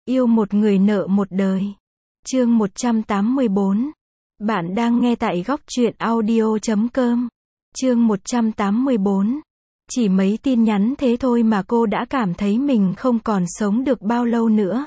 Yêu một người nợ một đời. Chương 184. Bạn đang nghe tại góc truyện audio.com. Chương 184. Chỉ mấy tin nhắn thế thôi mà cô đã cảm thấy mình không còn sống được bao lâu nữa.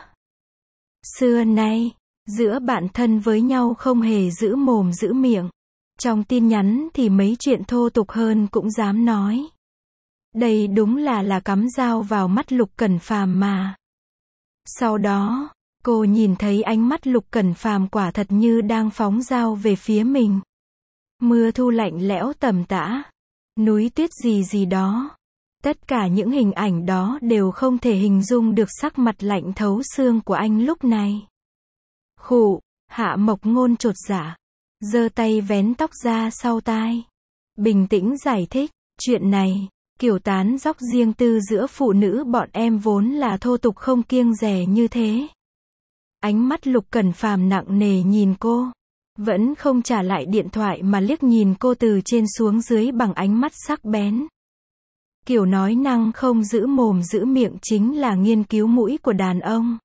Xưa nay, giữa bạn thân với nhau không hề giữ mồm giữ miệng. Trong tin nhắn thì mấy chuyện thô tục hơn cũng dám nói. Đây đúng là cắm dao vào mắt Lục Cẩn Phàm mà. Sau đó, cô nhìn thấy ánh mắt Lục Cẩn Phàm quả thật như đang phóng dao về phía mình. Mưa thu lạnh lẽo tầm tã, núi tuyết gì gì đó. Tất cả những hình ảnh đó đều không thể hình dung được sắc mặt lạnh thấu xương của anh lúc này. Khụ, Hạ Mộc Ngôn chột dạ, giơ tay vén tóc ra sau tai. Bình tĩnh giải thích, chuyện này, kiểu tán dóc riêng tư giữa phụ nữ bọn em vốn là thô tục không kiêng dè như thế. Ánh mắt Lục Cẩn Phàm nặng nề nhìn cô, vẫn không trả lại điện thoại mà liếc nhìn cô từ trên xuống dưới bằng ánh mắt sắc bén. Kiểu nói năng không giữ mồm giữ miệng chính là nghiên cứu mũi của đàn ông.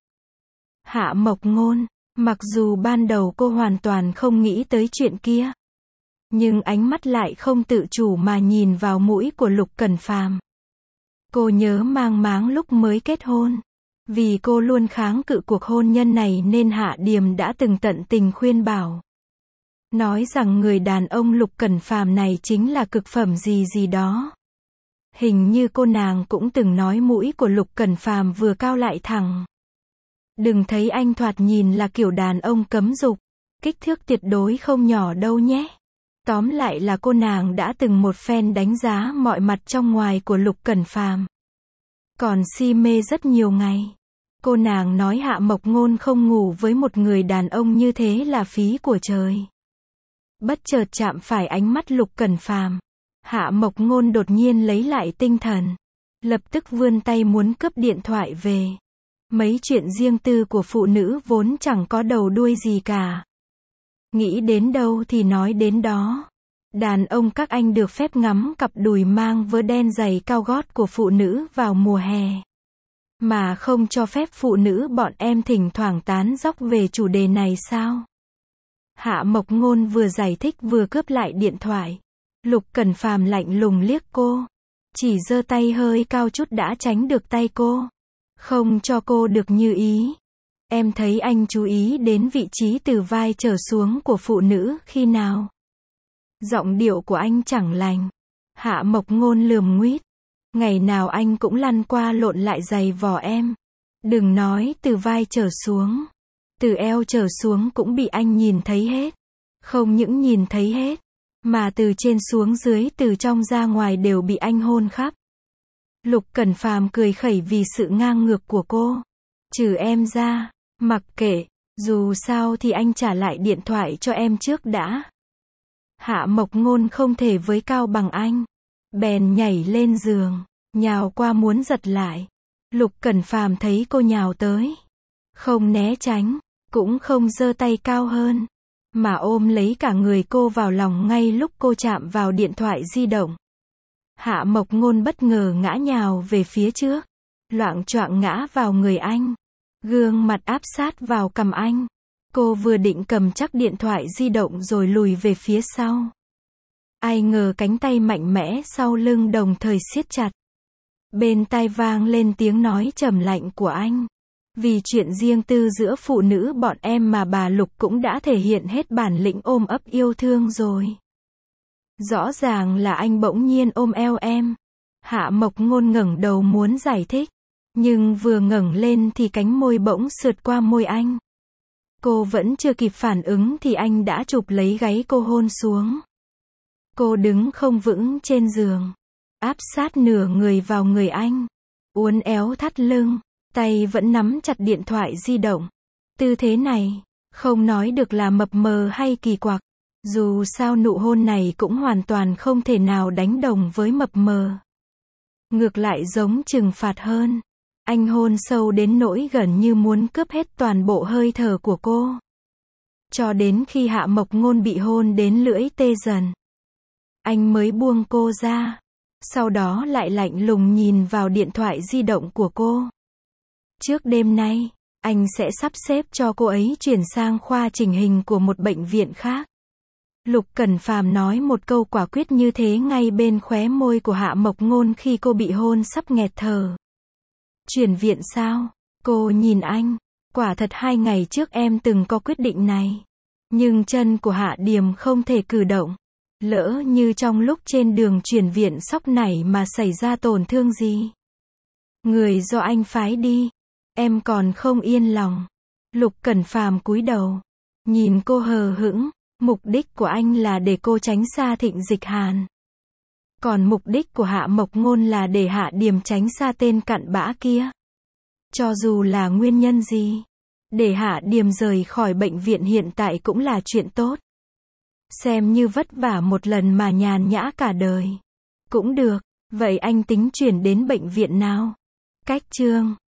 Hạ Mộc Ngôn, mặc dù ban đầu cô hoàn toàn không nghĩ tới chuyện kia, nhưng ánh mắt lại không tự chủ mà nhìn vào mũi của Lục Cẩn Phàm. Cô nhớ mang máng lúc mới kết hôn, vì cô luôn kháng cự cuộc hôn nhân này nên Hạ Điềm đã từng tận tình khuyên bảo, nói rằng người đàn ông Lục Cẩn Phàm này chính là cực phẩm gì gì đó. Hình như cô nàng cũng từng nói mũi của Lục Cẩn Phàm vừa cao lại thẳng. Đừng thấy anh thoạt nhìn là kiểu đàn ông cấm dục, kích thước tuyệt đối không nhỏ đâu nhé. Tóm lại là cô nàng đã từng một phen đánh giá mọi mặt trong ngoài của Lục Cẩn Phàm. Còn si mê rất nhiều ngày. Cô nàng nói Hạ Mộc Ngôn không ngủ với một người đàn ông như thế là phí của trời. Bất chợt chạm phải ánh mắt Lục Cẩn Phàm, Hạ Mộc Ngôn đột nhiên lấy lại tinh thần, lập tức vươn tay muốn cướp điện thoại về. Mấy chuyện riêng tư của phụ nữ vốn chẳng có đầu đuôi gì cả. Nghĩ đến đâu thì nói đến đó. Đàn ông các anh được phép ngắm cặp đùi mang vớ đen giày cao gót của phụ nữ vào mùa hè, mà không cho phép phụ nữ bọn em thỉnh thoảng tán dóc về chủ đề này sao? Hạ Mộc Ngôn vừa giải thích vừa cướp lại điện thoại. Lục Cẩn Phàm lạnh lùng liếc cô, chỉ giơ tay hơi cao chút đã tránh được tay cô, không cho cô được như ý. Em thấy anh chú ý đến vị trí từ vai trở xuống của phụ nữ khi nào? Giọng điệu của anh chẳng lành. Hạ Mộc Ngôn lườm nguýt. Ngày nào anh cũng lăn qua lộn lại giày vò em. Đừng nói từ vai trở xuống, từ eo trở xuống cũng bị anh nhìn thấy hết. Không những nhìn thấy hết, mà từ trên xuống dưới từ trong ra ngoài đều bị anh hôn khắp. Lục Cẩn Phàm cười khẩy vì sự ngang ngược của cô. Trừ em ra, mặc kệ, dù sao thì anh trả lại điện thoại cho em trước đã. Hạ Mộc Ngôn không thể với cao bằng anh, bèn nhảy lên giường, nhào qua muốn giật lại. Lục Cẩn Phàm thấy cô nhào tới, không né tránh, cũng không giơ tay cao hơn, mà ôm lấy cả người cô vào lòng ngay lúc cô chạm vào điện thoại di động. Hạ Mộc Ngôn bất ngờ ngã nhào về phía trước, loạng choạng ngã vào người anh, gương mặt áp sát vào cằm anh. Cô vừa định cầm chắc điện thoại di động rồi lùi về phía sau. Ai ngờ cánh tay mạnh mẽ sau lưng đồng thời siết chặt. Bên tai vang lên tiếng nói trầm lạnh của anh. Vì chuyện riêng tư giữa phụ nữ bọn em mà bà Lục cũng đã thể hiện hết bản lĩnh ôm ấp yêu thương rồi. Rõ ràng là anh bỗng nhiên ôm eo em. Hạ Mộc Ngôn ngẩng đầu muốn giải thích, nhưng vừa ngẩng lên thì cánh môi bỗng sượt qua môi anh. Cô vẫn chưa kịp phản ứng thì anh đã chụp lấy gáy cô hôn xuống. Cô đứng không vững trên giường, áp sát nửa người vào người anh, uốn éo thắt lưng, tay vẫn nắm chặt điện thoại di động. Tư thế này, không nói được là mập mờ hay kỳ quặc. Dù sao nụ hôn này cũng hoàn toàn không thể nào đánh đồng với mập mờ. Ngược lại giống trừng phạt hơn. Anh hôn sâu đến nỗi gần như muốn cướp hết toàn bộ hơi thở của cô. Cho đến khi Hạ Mộc Ngôn bị hôn đến lưỡi tê dần, anh mới buông cô ra. Sau đó lại lạnh lùng nhìn vào điện thoại di động của cô. Trước đêm nay, anh sẽ sắp xếp cho cô ấy chuyển sang khoa chỉnh hình của một bệnh viện khác. Lục Cẩn Phàm nói một câu quả quyết như thế ngay bên khóe môi của Hạ Mộc Ngôn khi cô bị hôn sắp nghẹt thở. Chuyển viện sao? Cô nhìn anh. Quả thật 2 ngày trước em từng có quyết định này. Nhưng chân của Hạ Điềm không thể cử động. Lỡ như trong lúc trên đường chuyển viện sóc nảy mà xảy ra tổn thương gì. Người do anh phái đi. Em còn không yên lòng. Lục Cẩn Phàm cúi đầu. Nhìn cô hờ hững. Mục đích của anh là để cô tránh xa Thịnh Dịch Hàn. Còn mục đích của Hạ Mộc Ngôn là để Hạ Điềm tránh xa tên cặn bã kia. Cho dù là nguyên nhân gì, để Hạ Điềm rời khỏi bệnh viện hiện tại cũng là chuyện tốt. Xem như vất vả một lần mà nhàn nhã cả đời. Cũng được, vậy anh tính chuyển đến bệnh viện nào? Cách chương